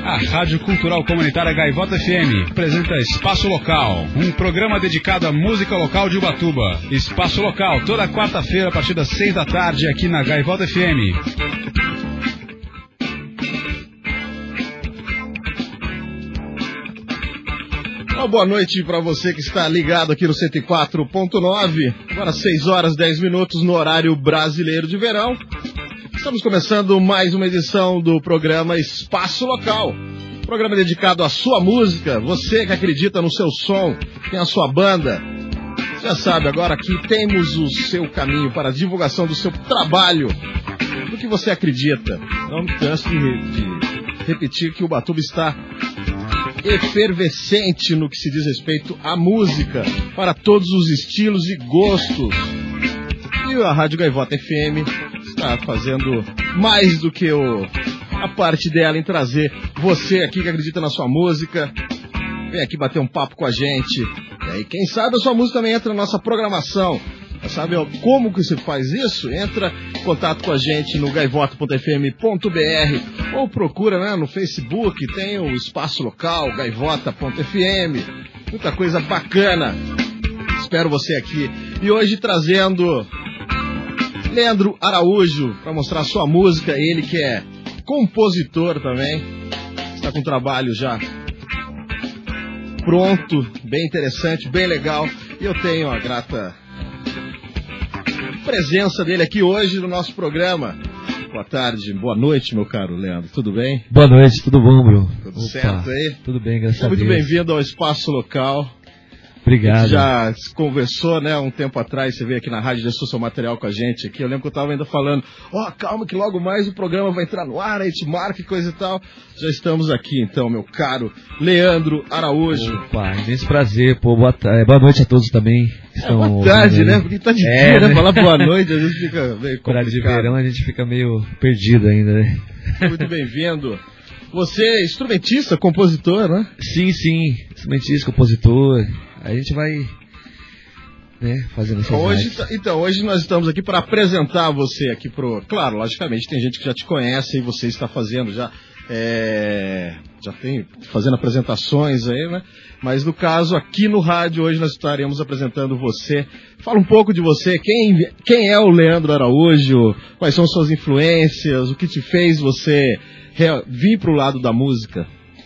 A Rádio Cultural Comunitária Gaivota FM apresenta Espaço Local, um programa dedicado à música local de Ubatuba. Espaço Local, toda quarta-feira a partir das 6 da tarde aqui na Gaivota FM. Uma boa noite para você que está ligado aqui no 104.9, agora 6 horas 10 minutos no horário brasileiro de verão. Estamos começando mais uma edição do programa Espaço Local, programa dedicado à sua música, você que acredita no seu som, tem a sua banda. Já sabe, agora aqui temos o seu caminho para a divulgação do seu trabalho, do que você acredita. Não me canso de repetir que o Ubatuba está efervescente no que se diz respeito à música, para todos os estilos e gostos. E a Rádio Gaivota FM está fazendo mais do que a parte dela em trazer você aqui que acredita na sua música. Vem aqui bater um papo com a gente. E aí, quem sabe a sua música também entra na nossa programação. Já sabe como que você faz isso? Entra em contato com a gente no gaivota.fm.br ou procura, no Facebook, tem o Espaço Local, gaivota.fm. Muita coisa bacana. Espero você aqui. E hoje trazendo Leandro Araújo para mostrar a sua música. Ele que é compositor também. Está com um trabalho já pronto, bem interessante, bem legal. E eu tenho a grata presença dele aqui hoje no nosso programa. Boa tarde, boa noite, meu caro Leandro. Tudo bem? Boa noite, tudo bom, Bruno? Tudo certo aí? Tudo bem, graças a Deus. Muito bem-vindo ao Espaço Local. Obrigado. A gente já conversou, um tempo atrás, você veio aqui na rádio, deixou seu material com a gente aqui. Eu lembro que eu estava ainda falando, calma que logo mais o programa vai entrar no ar, aí te marca e coisa e tal. Já estamos aqui então, meu caro Leandro Araújo. Opa, imenso prazer, boa noite a todos também. Boa tarde, né? Porque tá de dia, né? Falar boa noite, a gente fica meio complicado. Horário de verão a gente fica meio perdido ainda, né? Muito bem-vindo. Você é instrumentista, compositor, né? Sim, instrumentista, compositor. A gente vai, fazendo essas hoje nós estamos aqui para apresentar você aqui Claro, logicamente, tem gente que já te conhece e você está fazendo já tem fazendo apresentações aí, né? Mas no caso, aqui no rádio, hoje nós estaremos apresentando você. Fala um pouco de você, quem é o Leandro Araújo, quais são suas influências, o que te fez você vir para o lado da música?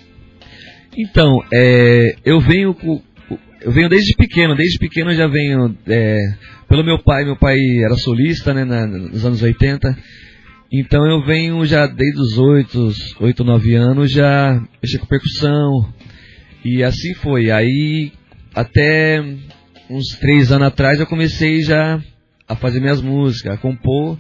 Então, eu venho desde pequeno eu já venho pelo meu pai era solista, nos anos 80, então eu venho já desde os 8, 9 anos já mexer com percussão, e assim foi, aí até uns 3 anos atrás eu comecei já a fazer minhas músicas, a compor,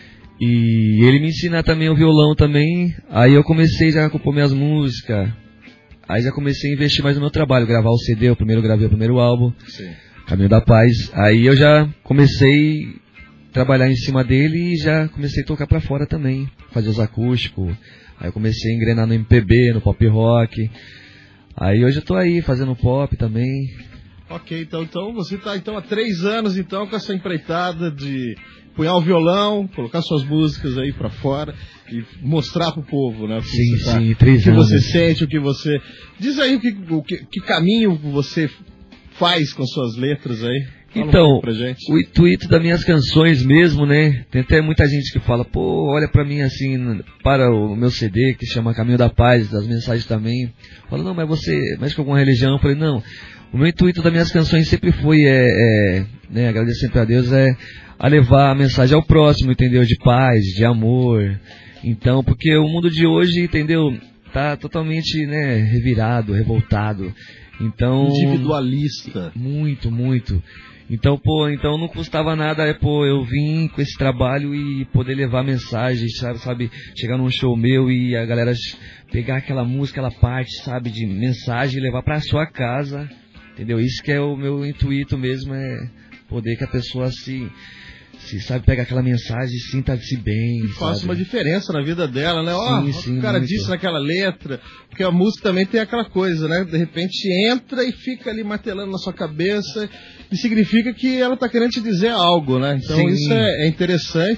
e ele me ensina também o violão também, aí eu comecei já a compor minhas músicas. Aí já comecei a investir mais no meu trabalho, gravar o CD, gravei o primeiro álbum, Sim. Caminho da Paz. Aí eu já comecei a trabalhar em cima dele e já comecei a tocar pra fora também, fazer os acústicos. Aí eu comecei a engrenar no MPB, no pop rock. Aí hoje eu tô aí fazendo pop também. Ok, então você está há 3 anos com essa empreitada de punhar o violão, colocar suas músicas aí pra fora e mostrar pro povo, né? Sim, 3 anos. O que você sente, o que você... Diz aí que caminho você faz com suas letras aí. Fala então, pra gente. O intuito das minhas canções mesmo, Tem até muita gente que fala, olha pra mim assim, para o meu CD, que chama Caminho da Paz, das mensagens também. Fala, não, mas você mexe com alguma religião? Eu falei, não. O meu intuito das minhas canções sempre foi, agradecer sempre a Deus, a levar a mensagem ao próximo, entendeu? De paz, de amor. Então, porque o mundo de hoje, entendeu? Tá totalmente, revirado, revoltado. Então... individualista. Muito, muito. Então, então não custava nada, eu vim com esse trabalho e poder levar a mensagem, sabe? Chegar num show meu e a galera pegar aquela música, aquela parte, sabe? De mensagem e levar pra sua casa, entendeu? Isso que é o meu intuito mesmo, poder que a pessoa se sabe, pega aquela mensagem e sinta-se bem. E faça uma diferença na vida dela, né? Sim, o cara muito. disse naquela letra, porque a música também tem aquela coisa, né? De repente entra e fica ali martelando na sua cabeça e significa que ela está querendo te dizer algo, né? Então isso é interessante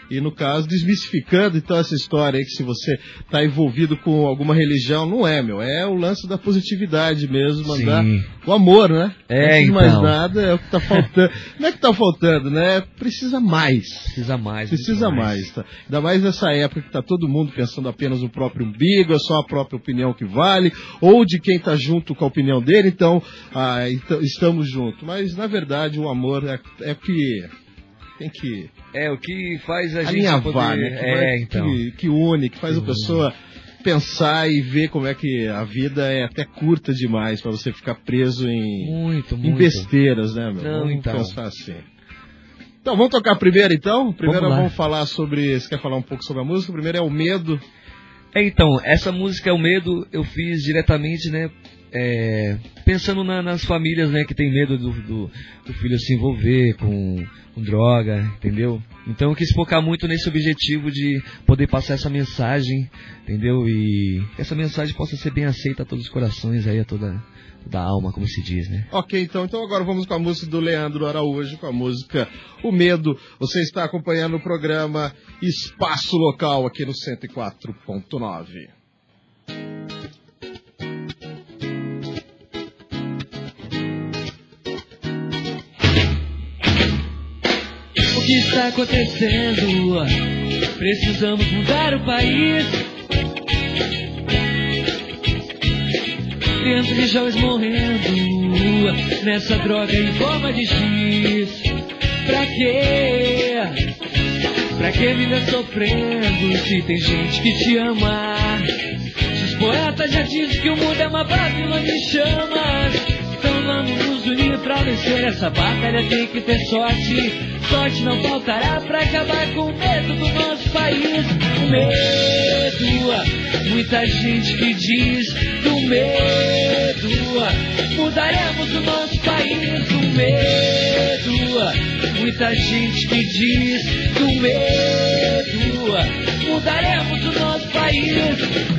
E, no caso, desmistificando, então, essa história aí que se você está envolvido com alguma religião, não é, meu. É o lance da positividade mesmo, mandar o amor, né? Então. Mais nada, é o que está faltando. Não é que está faltando, né? Precisa mais. Precisa mais. Tá? Ainda mais nessa época que está todo mundo pensando apenas no próprio umbigo, é só a própria opinião que vale, ou de quem está junto com a opinião dele, então, estamos juntos. Mas, na verdade, o amor é o que tem que... É o que faz a gente alinhavar, poder... né? Que une, que faz a pessoa pensar e ver como é que a vida é até curta demais para você ficar preso em besteiras, né, meu? Vamos pensar assim. Então, vamos tocar primeiro, então? Primeiro vamos falar sobre... Você quer falar um pouco sobre a música? Primeiro é o Medo. Então, essa música, O Medo, eu fiz diretamente, né? Pensando nas famílias, né, que tem medo do filho se envolver com droga, entendeu? Então eu quis focar muito nesse objetivo de poder passar essa mensagem, entendeu? E que essa mensagem possa ser bem aceita a todos os corações, aí a toda a alma, como se diz, né? Ok, então agora vamos com a música do Leandro Araújo, com a música O Medo. Você está acompanhando o programa Espaço Local aqui no 104.9. O que está acontecendo? Precisamos mudar o país. Crianças e jovens morrendo nessa droga em forma de giz. Pra quê? Pra que viver sofrendo se tem gente que te ama? Se os poetas já dizem que o mundo é uma Babilônia em chamas, então vamos nos unir pra vencer essa batalha. Tem que ter sorte. Sorte não faltará pra acabar com o medo do nosso país. O medo, muita gente que diz do medo, mudaremos o nosso país. O medo, muita gente que diz do medo, mudaremos o nosso país.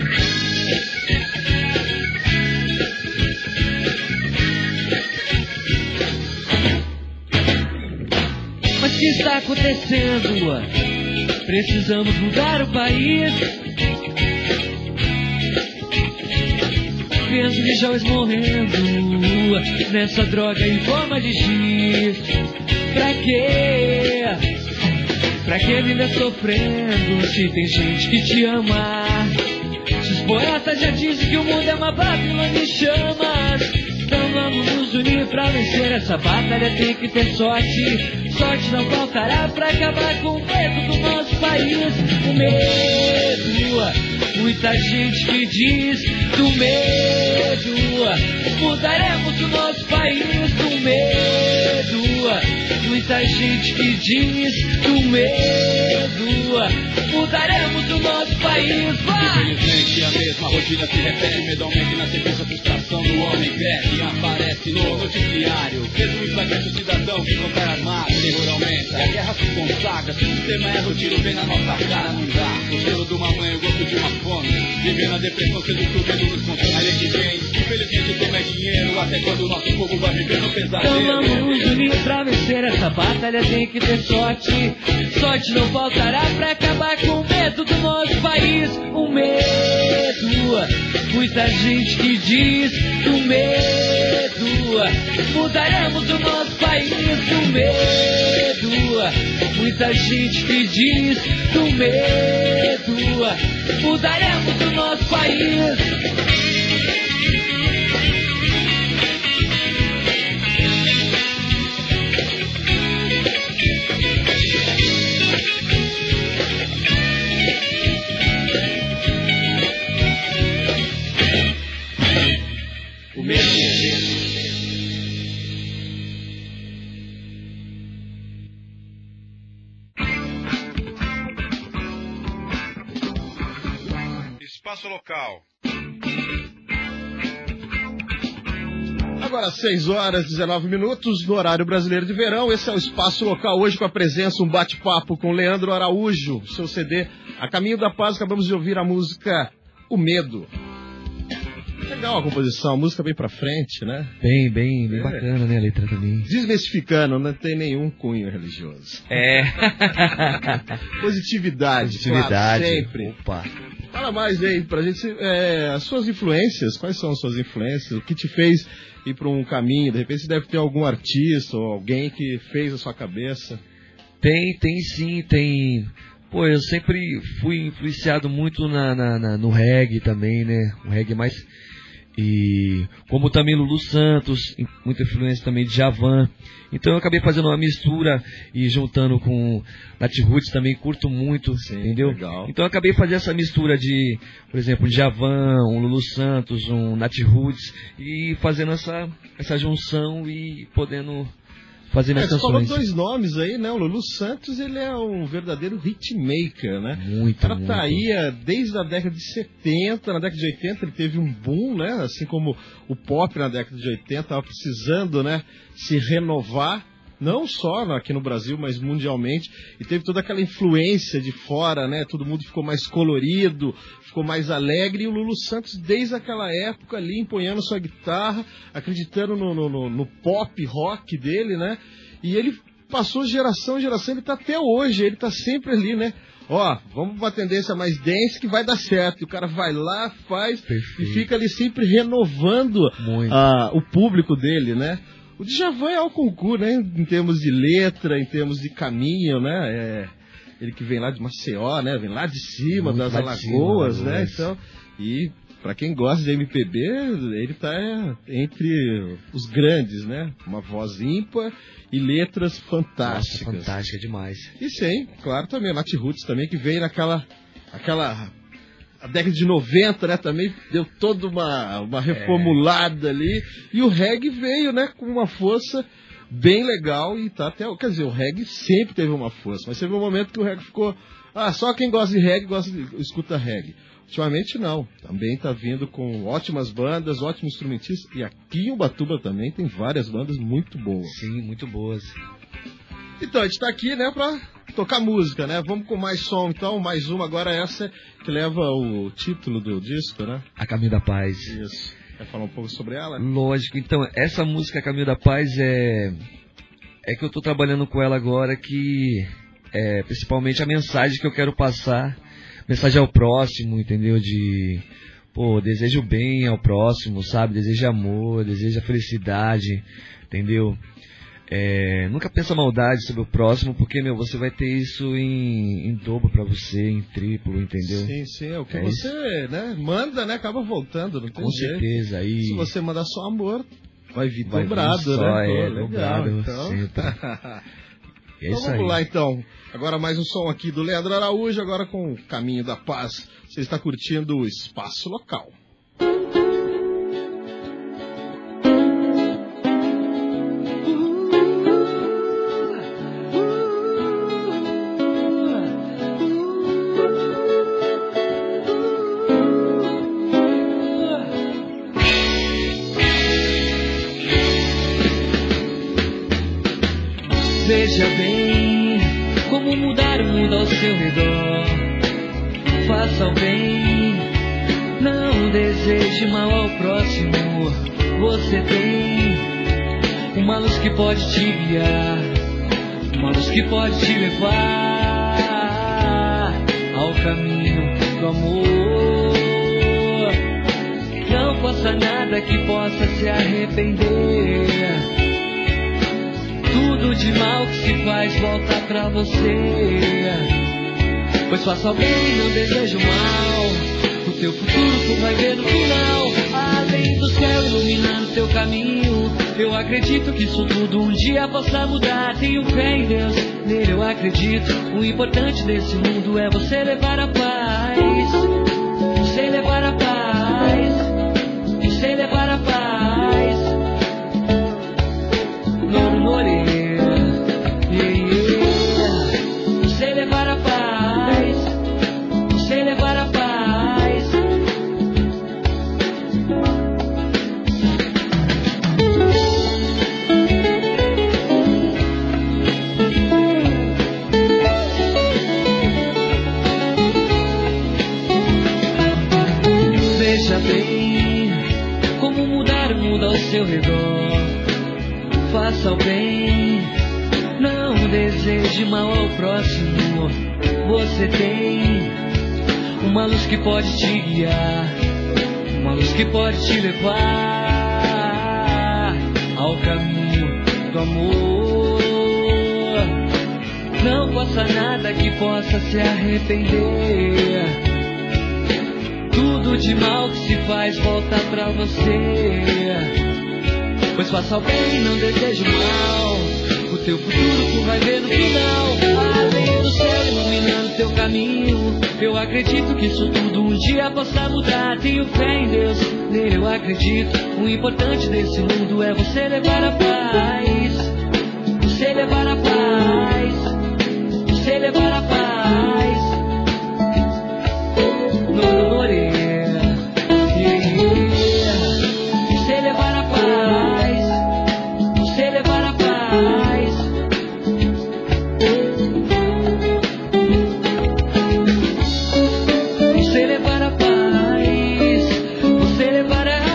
Mas o que está acontecendo? Precisamos mudar o país. Crianças e jovens morrendo nessa droga em forma de giz. Pra quê? Pra que viver sofrendo se tem gente que te ama? Se os poetas já dizem que o mundo é uma Babilônia em chamas, então vamos nos unir pra vencer essa batalha. Tem que ter sorte. Sorte não faltará pra acabar com o medo do nosso país. O medo, muita gente que diz do medo, mudaremos o nosso país. Do medo, muita gente que diz do medo, mudaremos o nosso país. Vai! Infelizmente a mesma rotina se repete, medo aumenta na sequência, a frustração do homem cresce e aparece no noticiário. Mesmo enfraquece o cidadão que comprar armado, o terror aumenta, a guerra se consagra, se o sistema erra, o tiro vem na nossa cara, não dá. O cheiro de uma mãe, o gosto de uma fome, vivendo a depressão, sendo que o medo nos consome. A lei que vem, infelizmente como é dinheiro, até quando o nosso povo vai viver no pesadelo. Então vamos nos unir pra vencer essa batalha, tem que ter sorte. Sorte não faltará pra acabar com o medo do nosso país. O medo, muita gente que diz do medo, mudaremos o nosso país. Do medo, muita gente que diz do medo, mudaremos o nosso país. Espaço Local. Agora 6 horas e 19 minutos no horário brasileiro de verão. Esse é o Espaço Local, hoje com a presença, um bate-papo com Leandro Araújo, seu CD A Caminho da Paz. Acabamos de ouvir a música O Medo. Legal a composição, a música bem pra frente, né? Bem bacana, né, a letra também. Desmistificando, não tem nenhum cunho religioso. Positividade, claro, sempre. Opa. Fala mais aí pra gente, as suas influências, quais são as suas influências? O que te fez ir pra um caminho? De repente você deve ter algum artista ou alguém que fez a sua cabeça. Tem sim. Pô, eu sempre fui influenciado muito no reggae também, né? O reggae mais... E como também Lulu Santos, muita influência também de Djavan. Então eu acabei fazendo uma mistura e juntando com Nat Roots também, curto muito, sim, entendeu? Legal. Então eu acabei fazendo essa mistura de, por exemplo, Djavan, um Lulu Santos, um Nat Roots, e fazendo essa junção e podendo fazer minhas canções. Você falou dois nomes aí, né? O Lulu Santos, ele é um verdadeiro hitmaker, né? Muito, o cara tá aí desde a década de 70, na década de 80 ele teve um boom, né? Assim como o pop na década de 80 estava precisando, né, se renovar, não só aqui no Brasil, mas mundialmente, e teve toda aquela influência de fora, né? Todo mundo ficou mais colorido, ficou mais alegre, e o Lulu Santos, desde aquela época ali, empunhando sua guitarra, acreditando no pop rock dele, né? E ele passou geração em geração, ele tá até hoje, ele tá sempre ali, né? Ó, vamos pra uma tendência mais dance que vai dar certo. E o cara vai lá, faz, perfeito, e fica ali sempre renovando o público dele, né? O Djavan é ao concurso, né? Em termos de letra, em termos de caminho, né? Ele que vem lá de Maceió, né? Vem lá de cima, das Alagoas, né? Então, e pra quem gosta de MPB, ele tá entre os grandes, né? Uma voz ímpar e letras fantásticas. Nossa, fantástica demais. E sim, claro, também, Nat Roots também, que veio a década de 90, né, também deu toda uma reformulada ali, e o reggae veio, né, com uma força bem legal, e tá até, quer dizer, o reggae sempre teve uma força, mas teve um momento que o reggae ficou, só quem gosta de reggae escuta reggae. Ultimamente não, também tá vindo com ótimas bandas, ótimos instrumentistas, e aqui em Ubatuba também tem várias bandas muito boas. Sim, muito boas. Então, a gente tá aqui, né, pra tocar música, né? Vamos com mais som, então, mais uma, agora essa que leva o título do disco, né? A Caminho da Paz. Isso. Quer falar um pouco sobre ela? Lógico, então, essa música A Caminho da Paz é que eu tô trabalhando com ela agora, que é principalmente a mensagem que eu quero passar, mensagem ao próximo, entendeu? De, desejo bem ao próximo, sabe? Desejo amor, desejo felicidade, entendeu? Nunca pensa maldade sobre o próximo, porque, você vai ter isso em dobro pra você, em triplo, entendeu? Sim, é o que você, né, manda, né, acaba voltando, não tem com jeito. Certeza. E se você mandar só amor, vai vir dobrado, né? Dobrado, então. sempre. É então isso vamos aí. lá, então. Agora mais um som aqui do Leandro Araújo, agora com o Caminho da Paz. Você está curtindo o Espaço Local. Veja bem como mudar o mundo ao seu redor. Faça o bem, não deseje mal ao próximo. Você tem uma luz que pode te guiar, uma luz que pode te levar ao caminho do amor. Não faça nada que possa se arrepender. Tudo de mal que se faz volta pra você. Pois faça o bem, não desejo mal. O teu futuro tu vai ver no final. Além do céu iluminando teu caminho, eu acredito que isso tudo um dia possa mudar. Tenho fé em Deus, nele eu acredito. O importante desse mundo é você levar a paz. Você levar a paz. Você levar a paz. Nono Moreira, Você levar a paz, você levar a paz. mundo ao seu redor. Faça o bem, não deseje mal ao próximo. Você tem uma luz que pode te guiar, uma luz que pode te levar ao caminho do amor. Não faça nada que possa se arrepender. Tudo de mal que se faz volta pra você. Pois faça o bem, não deseje o mal. O teu futuro tu vai ver no final. Além do céu iluminando teu caminho. Eu acredito que isso tudo um dia possa mudar. Tenho fé em Deus, nele eu acredito. O importante desse mundo é você levar a paz. Você levar a paz. Você levar a paz. Você levar a paz. Você levar a paz. Você levar a paz. Você levar a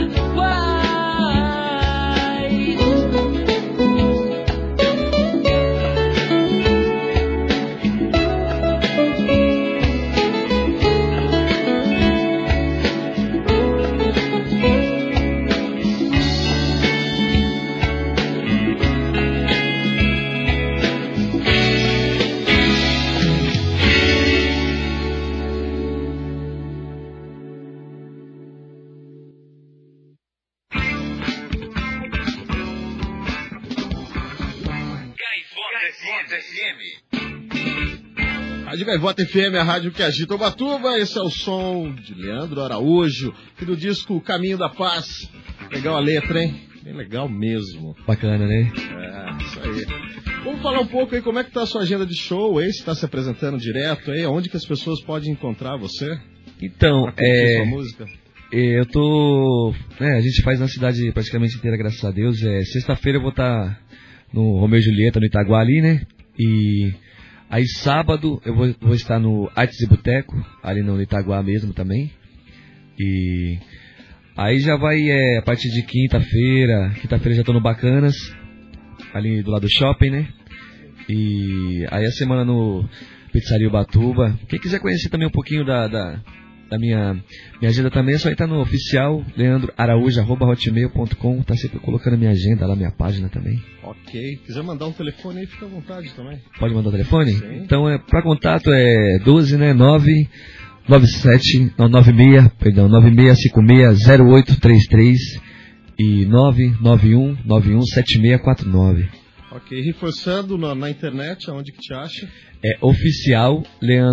Rádio Gaivota FM, a rádio que agita Ubatuba. Esse é o som de Leandro Araújo, e do disco Caminho da Paz. Legal a letra, hein? Bem legal mesmo. Bacana, né? É, isso aí. Vamos falar um pouco aí, como é que tá a sua agenda de show aí? Você está se apresentando direto aí? Onde que as pessoas podem encontrar você? Então, sua música? Eu tô... a gente faz na cidade praticamente inteira, graças a Deus. Sexta-feira eu vou estar no Romeu e Julieta, no Itaguá ali, né? E aí sábado eu vou estar no Artes e Boteco, ali no Itaguá mesmo também. E aí já vai a partir de quinta-feira já tô no Bacanas, ali do lado do shopping, né? E aí a semana no Pizzaria Ubatuba. Quem quiser conhecer também um pouquinho da minha agenda também, é só entrar no oficial leandroaraújo@hotmail.com. Tá sempre colocando minha agenda lá, minha página também. Ok. Quiser mandar um telefone aí, fica à vontade também. Pode mandar o telefone? Sim. Então, para contato é 12, né? 9656-0833 e 991917649. Ok. Reforçando na internet, aonde que te acha? É oficial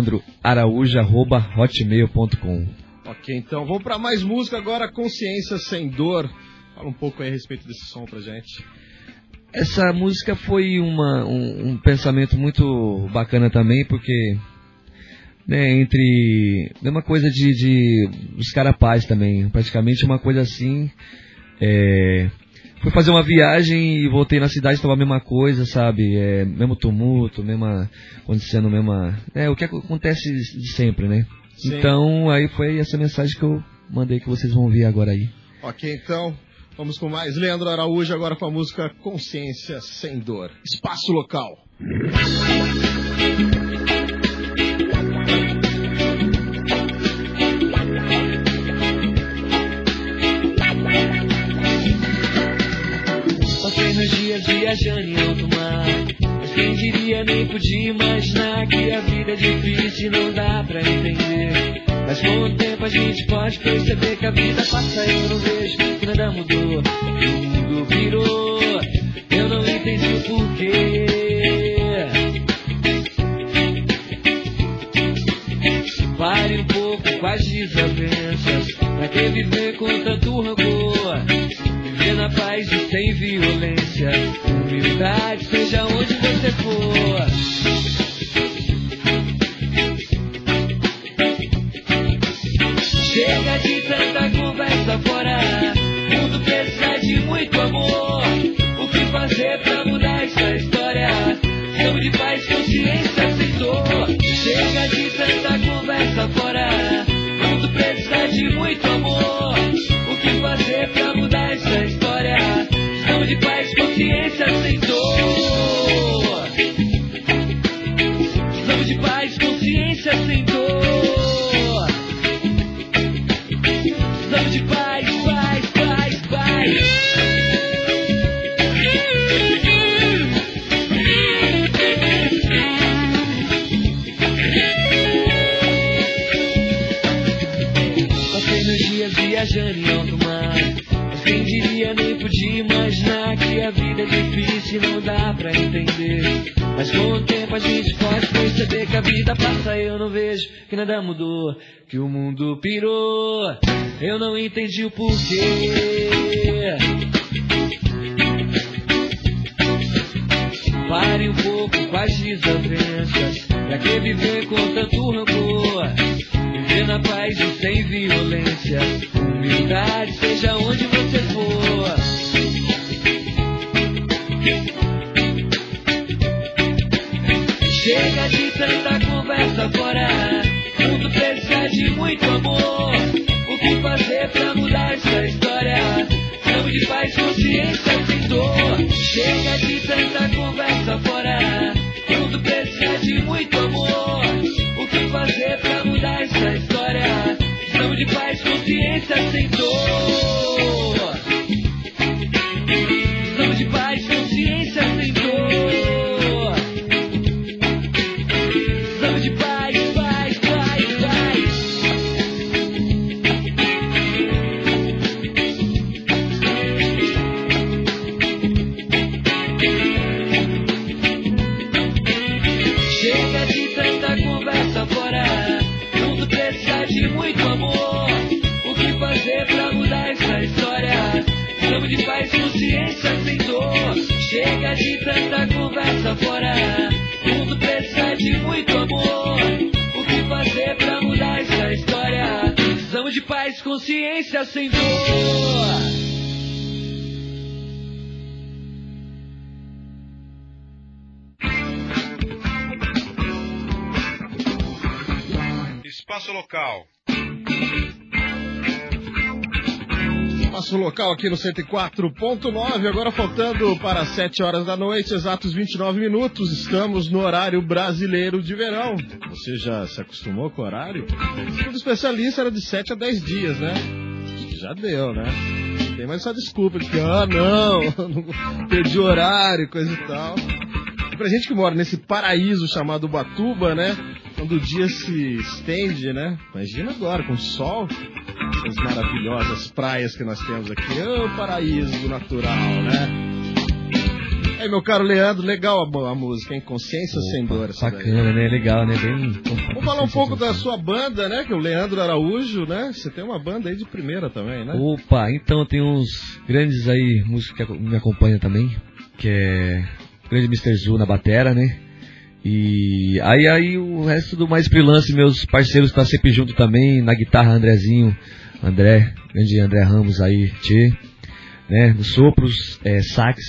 leandroaraújo@hotmail.com. Ok, então vamos para mais música agora, Consciência Sem Dor. Fala um pouco aí a respeito desse som pra gente. Essa música foi um pensamento muito bacana também, porque entre mesma coisa de buscar a paz também, praticamente uma coisa assim. Fui fazer uma viagem e voltei na cidade, estava a mesma coisa, sabe? Mesmo tumulto, acontecendo o que acontece de sempre, né? Sim. Então, aí foi essa mensagem que eu mandei, que vocês vão ouvir agora aí. Ok, então, vamos com mais Leandro Araújo agora com a música Consciência Sem Dor. Espaço Local. Meus dias viajando em alto mar, mas quem diria, nem podia imaginar que a vida é difícil e não dá pra entender. Mas com o tempo a gente pode perceber que a vida passa e eu não vejo que nada mudou. Tudo virou, eu não entendi o porquê. Pare um pouco com as desavenças, pra que viver com tanto rancor? Viver na paz e sem violência, humildade seja onde você for. Chega de tanta conversa fora, o mundo precisa de muito amor. O que fazer pra mudar essa história? Chamo de paz, consciência sem dor. Chega de tanta conversa fora, o mundo precisa de muito amor. O que fazer pra mudar essa história? consciência sem dor. Precisamos de paz, consciência sem dor. Precisamos de paz, paz, paz, paz. Viajando em alto mar, mas quem diria, nem podia imaginar que a vida é difícil e não dá pra entender. Mas com o tempo a gente pode perceber que a vida passa e eu não vejo que nada mudou, que o mundo pirou. Eu não entendi o porquê. Pare um pouco com as desavenças, pra que viver com tanto rancor? Viver na paz e sem violência, humildade seja onde você for. Chega de tanta conversa fora, o mundo precisa de muito amor. O que fazer pra mudar essa história? Precisamos de paz, consciência sem dor. Chega de tanta conversa fora, o mundo precisa de muito amor. O que fazer pra mudar essa história? Precisamos de paz, consciência sem dor. Precisamos de paz, consciência sem dor. Precisamos de paz, paz, paz, paz. Chega de tanta conversa fora, o mundo precisa de muito amor. O que fazer pra mudar essa história? Precisamos de paz, consciência sem dor. Chega de tanta conversa fora, o mundo precisa de muito amor. O que fazer pra mudar essa história? Precisamos de paz, consciência sem dor. Espaço Local. Espaço Local aqui no 104.9, agora faltando para 7 horas da noite, exatos 29 minutos, estamos no horário brasileiro de verão. Você já se acostumou com o horário? Segundo especialista era de 7 a 10 dias, né? Já deu, né? Tem mais essa desculpa de que, não perdi o horário, coisa e tal. E pra gente que mora nesse paraíso chamado Ubatuba, né? Quando o dia se estende, né? Imagina agora, com sol, essas maravilhosas praias que nós temos aqui. Ô, paraíso natural, né? Aí, meu caro Leandro, legal a música, hein? Consciência sem dor. Bacana, né? Legal, né? Bem... Vamos falar um pouco da sua banda, né? Que é o Leandro Araújo, né? Você tem uma banda aí de primeira também, né? Opa, então tem uns grandes aí músicos que me acompanham também, que é o grande Mr. Zu na batera, né? E aí o resto do mais freelance, meus parceiros estão sempre junto também, na guitarra Andrezinho, grande André Ramos aí, tchê, né, nos sopros, sax,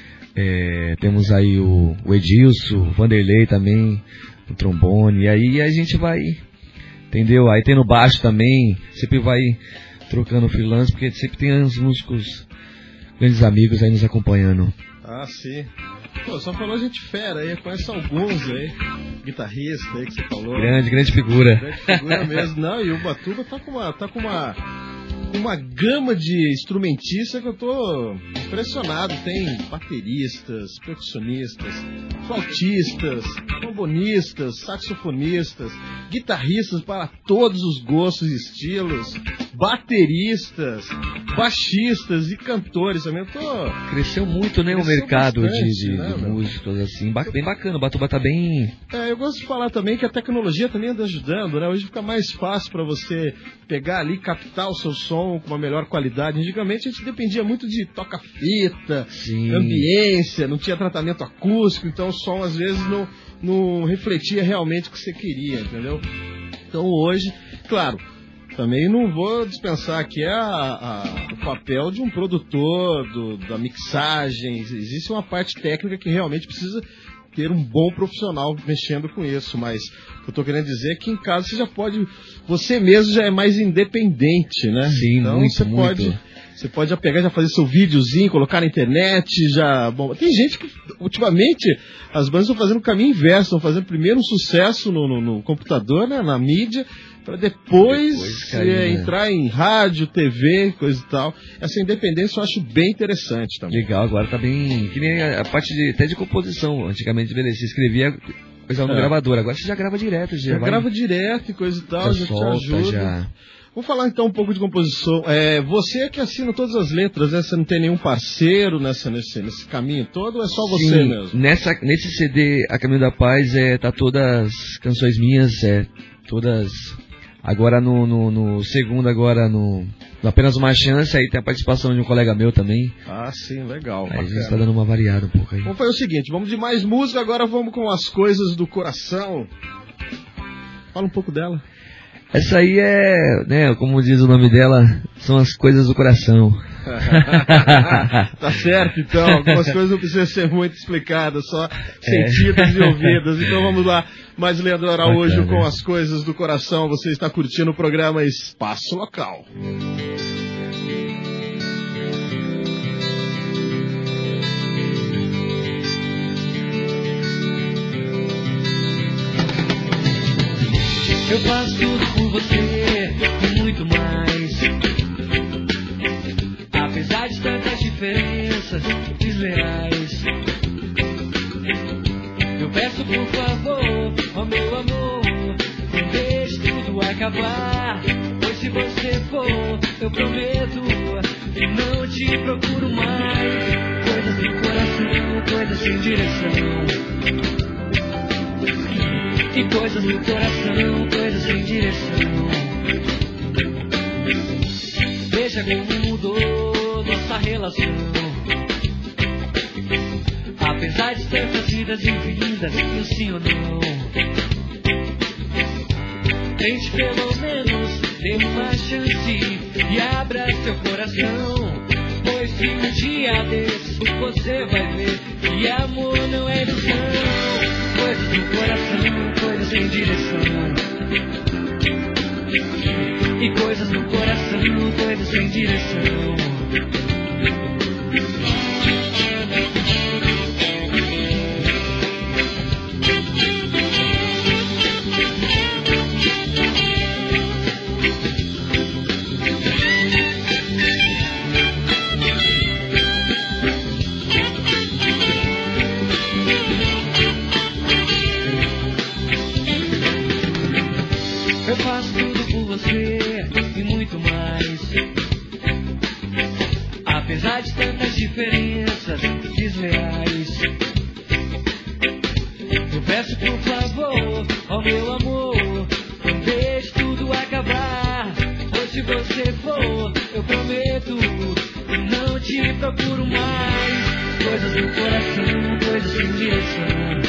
temos aí o Edilson, o Vanderlei também, no trombone, e aí a gente vai, entendeu? Aí tem no baixo também, sempre vai trocando freelance, porque sempre tem uns músicos, grandes amigos aí nos acompanhando. Ah, sim. Pô, só falou gente fera aí, conhece alguns aí, guitarrista aí que você falou. Grande figura. Grande figura mesmo. Não, e o Ubatuba tá com uma gama de instrumentistas que eu tô impressionado. Tem bateristas, percussionistas, flautistas, trombonistas, saxofonistas, guitarristas para todos os gostos e estilos, bateristas, baixistas e cantores também. Cresceu muito, né, o mercado de né, músicos, assim, bem bacana. O Ubatuba tá bem... Eu gosto de falar também que a tecnologia também anda ajudando, né? Hoje fica mais fácil para você pegar ali, captar o seu som com uma melhor qualidade. Antigamente a gente dependia muito de toca-fita, ambiência, não tinha tratamento acústico, então o som às vezes não refletia realmente o que você queria, entendeu? Então hoje, claro, também não vou dispensar aqui o papel de um produtor, da mixagem. Existe uma parte técnica que realmente precisa ter um bom profissional mexendo com isso, mas o que eu estou querendo dizer é que em casa você mesmo já é mais independente, né? Sim, então muito, você muito. Você pode já pegar, já fazer seu videozinho, colocar na internet, já... Bom, tem gente que, ultimamente, as bandas estão fazendo o caminho inverso, estão fazendo primeiro um sucesso no computador, né, na mídia, para depois entrar em rádio, TV, coisa e tal. Essa independência eu acho bem interessante também. Legal, agora tá bem... Que nem a parte até de composição. Antigamente, beleza, você escrevia coisa no gravador, agora você já grava direto. Já grava direto e coisa e tal, já solta, te ajuda. Já... Vamos falar então um pouco de composição. Você é que assina todas as letras, né? Você não tem nenhum parceiro nesse caminho todo, ou é só você mesmo? Nesse CD, A Caminho da Paz, tá todas as canções minhas, todas... Agora no segundo, no Apenas Uma Chance, aí tem a participação de um colega meu também. Ah, sim, legal. Aí a gente tá dando uma variada um pouco aí. Vamos fazer o seguinte, vamos de mais música, agora vamos com As Coisas do Coração. Fala um pouco dela. Essa aí né, como diz o nome dela, são as coisas do coração. Tá certo, então. Algumas coisas não precisam ser muito explicadas, só sentidas e ouvidas. Então vamos lá. Mais Leandro Araújo com As Coisas do Coração. Você está curtindo o programa Espaço Local. Eu faço tudo por você e muito mais. Apesar de tantas diferenças desleais, eu peço por favor, oh meu amor, não deixe tudo acabar. Pois se você for, eu prometo que não te procuro mais. Coisas do coração, coisas sem direção. E coisas do coração, coisas sem direção. Veja como mudou nossa relação. Apesar de tantas idas e vindas, e o sim ou não, tente pelo menos ter uma chance e abra seu coração. Pois se um dia desse você vai ver que amor não é ilusão. Coisas do coração, coisas sem direção. E coisas do coração, coisas sem direção. Eu faço tudo por você e muito mais. Apesar de tantas diferenças desleais, eu peço por favor, oh meu amor, não deixe tudo acabar. Pois se você for, eu prometo que não te procuro mais. Coisas do coração, coisas sem direção.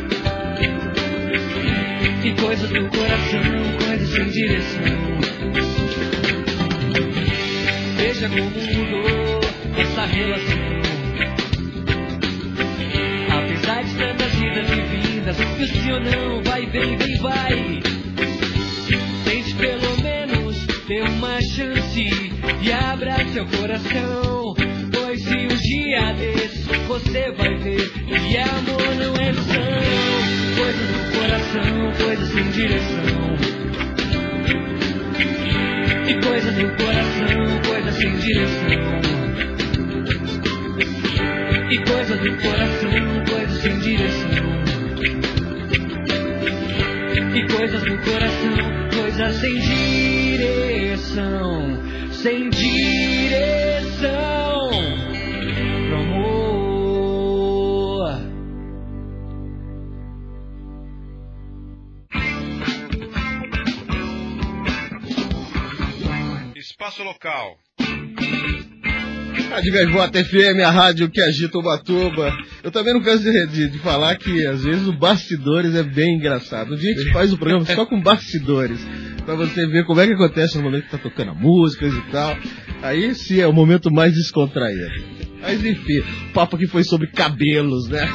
E coisas do coração, coisas sem direção. Veja como mudou essa relação. Apesar de tantas idas e vindas, que o sim ou não vai, vem, vem, vai. Tente pelo menos ter uma chance e abra seu coração. Pois se um dia desse você vai ver que amor não é ilusão. Coisas do coração, coisas sem direção. E coisas do coração, coisas sem direção. E coisas do coração, coisas sem direção. E coisas do coração, coisas sem direção. Sem direção. Pro amor. Espaço Local. Rádio Gaivota FM, a rádio que agita Ubatuba. Eu também não canso de falar que às vezes o bastidores é bem engraçado. A gente faz o programa só com bastidores, pra você ver como é que acontece no momento que tá tocando a música e tal. Aí sim é o momento mais descontraído. Mas enfim, o papo aqui foi sobre cabelos, né?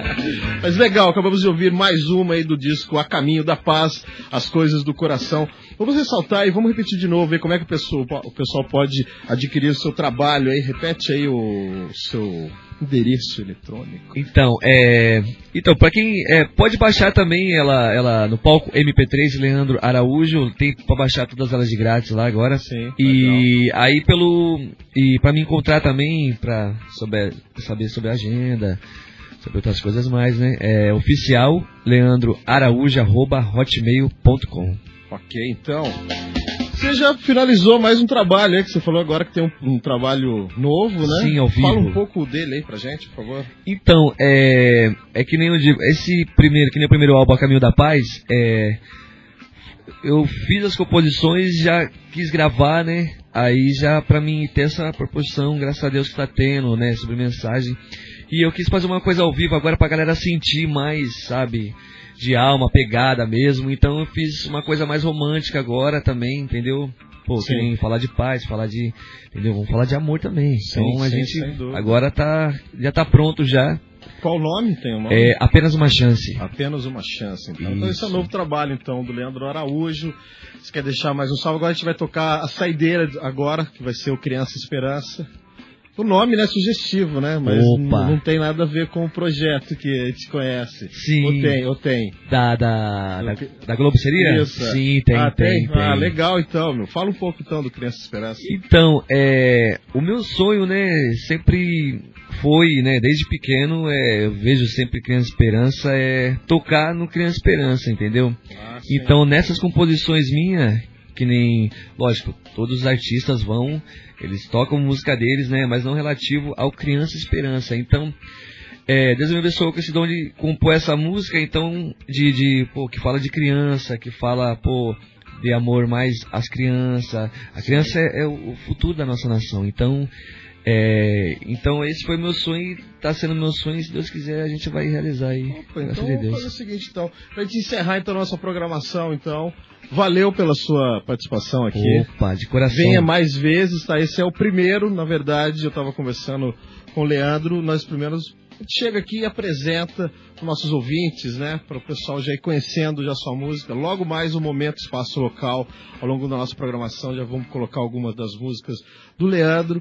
Mas legal, acabamos de ouvir mais uma aí do disco A Caminho da Paz, As Coisas do Coração. Vamos ressaltar e vamos repetir de novo, ver como é que o pessoal pode adquirir o seu trabalho aí. Repete aí o seu endereço eletrônico. Então, para quem pode baixar também ela no palco MP3 Leandro Araújo, tem para baixar todas elas de grátis lá agora. Sim. E legal. Aí para me encontrar também, para saber sobre a agenda, sobre outras coisas mais, né? É oficial leandroaraújo@hotmail.com. Ok, então. Você já finalizou mais um trabalho aí, que você falou agora que tem um trabalho novo, né? Sim, ao vivo. Fala um pouco dele aí pra gente, por favor. Então, é que nem eu digo, que nem o primeiro álbum, A Caminho da Paz, eu fiz as composições, já quis gravar, né? Aí já pra mim ter essa proporção, graças a Deus que tá tendo, né? Sobre mensagem. E eu quis fazer uma coisa ao vivo agora pra galera sentir mais, sabe? De alma, pegada mesmo. Então eu fiz uma coisa mais romântica agora também, entendeu? Pô, que nem falar de paz, entendeu? Vamos falar de amor também. Então a gente agora já tá pronto já. Qual o nome? Tem um nome? Apenas uma chance. Apenas uma chance, então. Então esse é o novo trabalho, então, do Leandro Araújo. Você quer deixar mais um salve? Agora a gente vai tocar a saideira agora, que vai ser o Criança Esperança. O nome, né, sugestivo, né? Mas não tem nada a ver com o projeto que a gente conhece. Sim. Ou tem? Da Globo seria? Isso. Sim, tem. Ah, legal então, meu. Fala um pouco então do Criança Esperança. Então, o meu sonho, né, sempre foi, né, desde pequeno, eu vejo sempre Criança Esperança, tocar no Criança Esperança, entendeu? Então, nessas composições minhas, que nem, lógico, todos os artistas eles tocam música deles, né, mas não relativo ao Criança Esperança. Então, Deus me abençoou com esse dom de compor essa música, então, que fala de criança, que fala, de amor mais às crianças. A criança é o futuro da nossa nação. Então, esse foi meu sonho e está sendo meu sonho. Se Deus quiser, a gente vai realizar aí. Então, vamos fazer o seguinte, então, para a gente encerrar então a nossa programação, então. Valeu pela sua participação aqui. Opa, de coração. Venha mais vezes, tá? Esse é o primeiro, na verdade, eu estava conversando com o Leandro, nós primeiros... A gente chega aqui e apresenta os nossos ouvintes, né? Para o pessoal já ir conhecendo já a sua música. Logo mais um momento, espaço local. Ao longo da nossa programação já vamos colocar algumas das músicas do Leandro.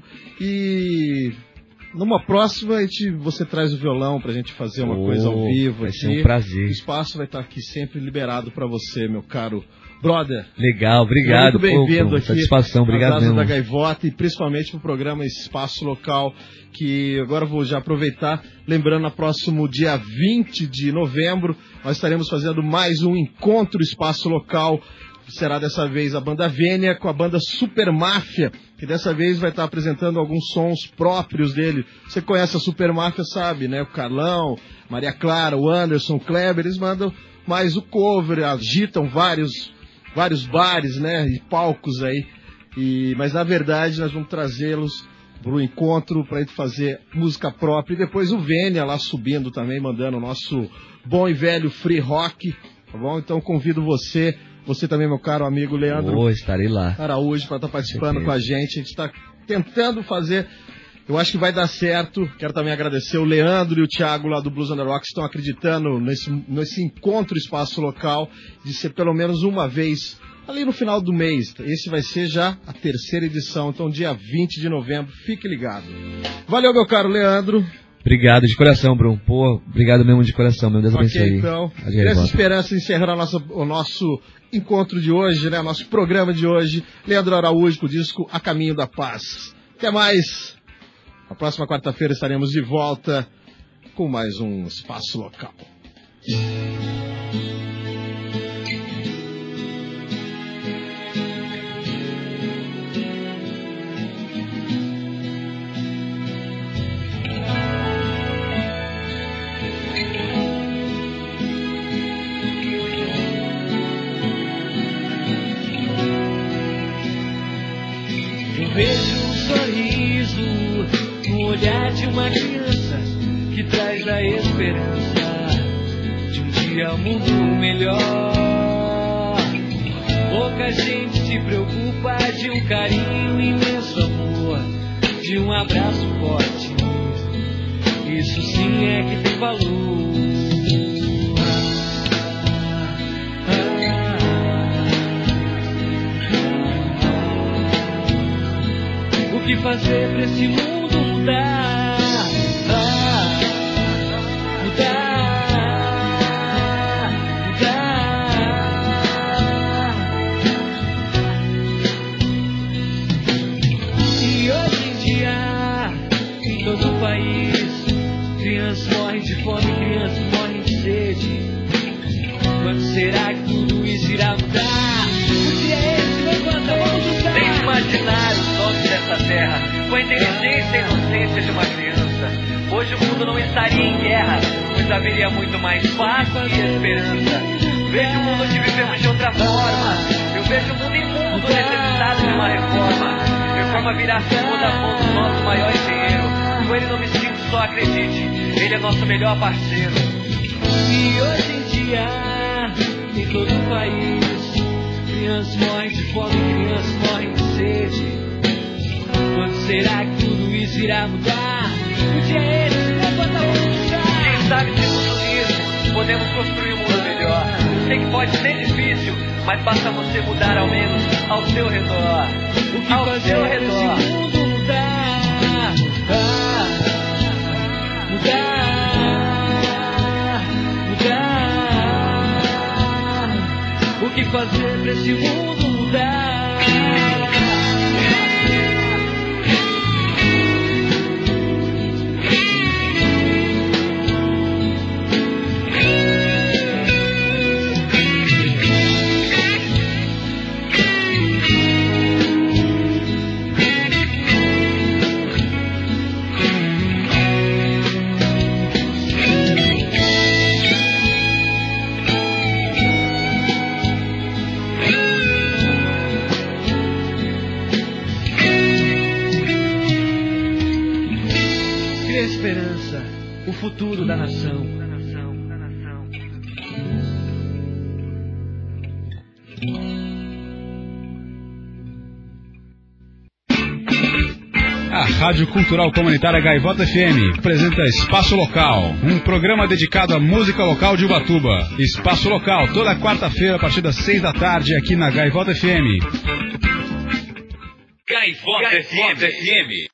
E numa próxima você traz o violão pra gente fazer uma coisa ao vivo. Vai ser um prazer. O espaço vai estar aqui sempre liberado para você, meu caro brother. Legal, obrigado. Muito bem-vindo aqui. Satisfação, obrigado mesmo. Da Gaivota e principalmente pro programa Espaço Local, que agora vou já aproveitar, lembrando, no próximo dia 20 de novembro, nós estaremos fazendo mais um encontro Espaço Local. Será dessa vez a banda Vênia com a banda Super Máfia, que dessa vez vai estar apresentando alguns sons próprios dele. Você conhece a Super Máfia, sabe, né? O Carlão, Maria Clara, o Anderson, o Kleber, eles mandam mais o cover, agitam vários bares, né, e palcos aí, mas na verdade nós vamos trazê-los para o encontro para ele fazer música própria, e depois o Vênia lá subindo também, mandando o nosso bom e velho free rock, tá bom? Então convido você também, meu caro amigo Leandro estarei lá. Araújo, para estar participando com a gente está tentando fazer. Eu acho que vai dar certo. Quero também agradecer o Leandro e o Thiago lá do Blues on the Rocks, que estão acreditando nesse encontro Espaço Local, de ser pelo menos uma vez ali no final do mês. Esse vai ser já a terceira edição, então dia 20 de novembro, fique ligado. Valeu, meu caro Leandro. Obrigado de coração, Bruno. Obrigado mesmo de coração, meu Deus abençoe. Ok, então, Criança Esperança encerrar o nosso encontro de hoje, né? Nosso programa de hoje. Leandro Araújo com o disco A Caminho da Paz. Até mais. Na próxima quarta-feira estaremos de volta com mais um Espaço Local. Eu vejo um sorriso no olhar de uma criança que traz a esperança de um dia um mundo melhor. Pouca gente se preocupa de um carinho, imenso amor, de um abraço forte. Isso sim é que tem valor. que fazer pra esse mundo mudar? E hoje em dia, em todo o país, crianças morrem de fome, crianças morrem de sede. Quando será que tudo isso irá mudar? O dia é esse, levanta a mão do céu. Tente imaginar os donos dessa terra com a inteligência e inocência de uma criança. Hoje o mundo não estaria em guerra, pois haveria muito mais paz e esperança. Vejo o mundo que vivemos de outra forma. Eu vejo o mundo imundo necessitado de uma reforma. Reforma virá segunda a mão do nosso maior engenheiro. Com ele não me sinto só, acredite, ele é nosso melhor parceiro. E hoje em dia, em todo o país, crianças morrem de fome, crianças morrem de sede. Quando será que tudo isso irá mudar? O dia é esse, levanta a mão do céu. Quem sabe se tudo isso podemos construir um mundo melhor. Sei que pode ser difícil, mas basta você mudar ao menos ao seu redor. O que fazer pra esse mundo mudar? O que fazer pra esse mundo mudar? Esperança, o futuro da nação. A Rádio Cultural Comunitária Gaivota FM apresenta Espaço Local, um programa dedicado à música local de Ubatuba. Espaço Local, toda quarta-feira a partir das 6 da tarde aqui na Gaivota FM. Gaivota FM.